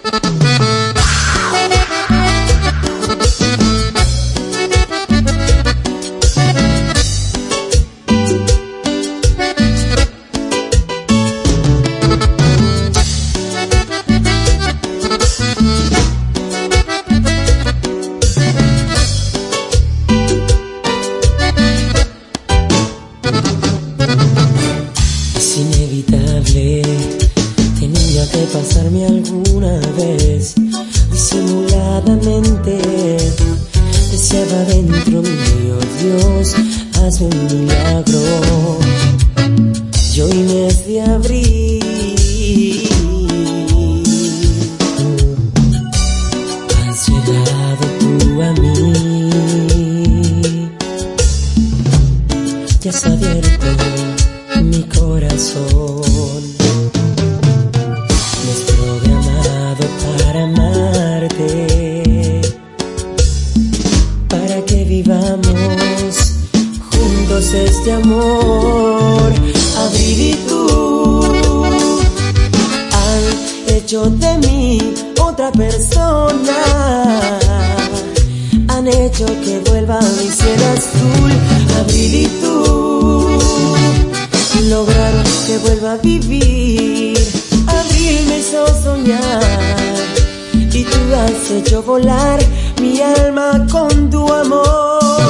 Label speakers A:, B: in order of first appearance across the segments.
A: Es inevitable, tenía que pasarme alguna vez. Disimuladamente deseaba dentro mío, Dios, hazme un milagro. Y hoy mes de abril has llegado tú a mí, ya has abierto mi corazón, me has programado para amarte, para que vivamos juntos este amor. Abril y tú han hecho de mí otra persona, han hecho que vuelva a mi cielo azul. Abril y tú lograron que vuelva a vivir. Abril me hizo soñar y tú has hecho volar mi alma con tu amor.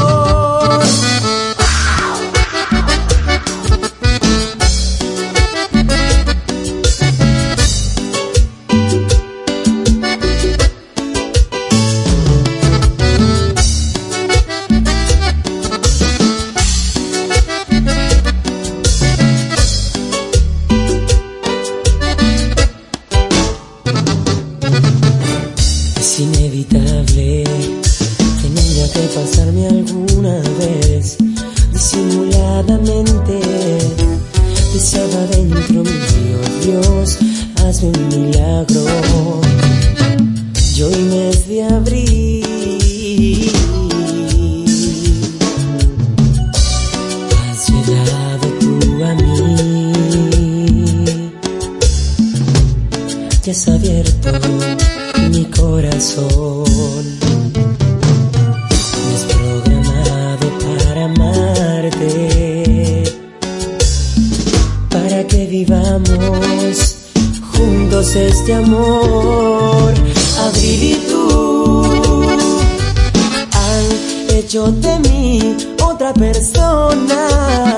A: Es inevitable, tenía que pasarme alguna vez. Disimuladamente deseaba dentro mío, Dios, hazme un milagro. Y hoy mes de abril has llegado tú a mí, ya has abierto mi corazón, me has programado para amarte, para que vivamos juntos este amor. Abril y tú han hecho de mí otra persona,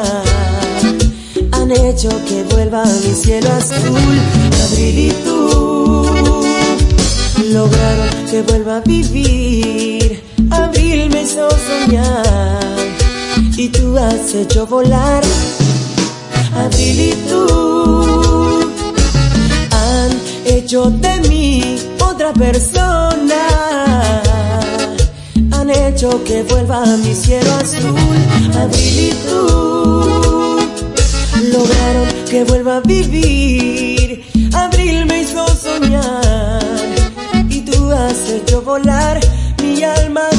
A: han hecho que vuelva a mi cielo azul. Abril y tú lograron que vuelva a vivir. Abril me hizo soñar y tú has hecho volar. Abril y tú han hecho de mí otra persona, han hecho que vuelva a mi cielo azul. Abril y tú lograron que vuelva a vivir. Abril me hizo soñar y tú has hecho volar mi alma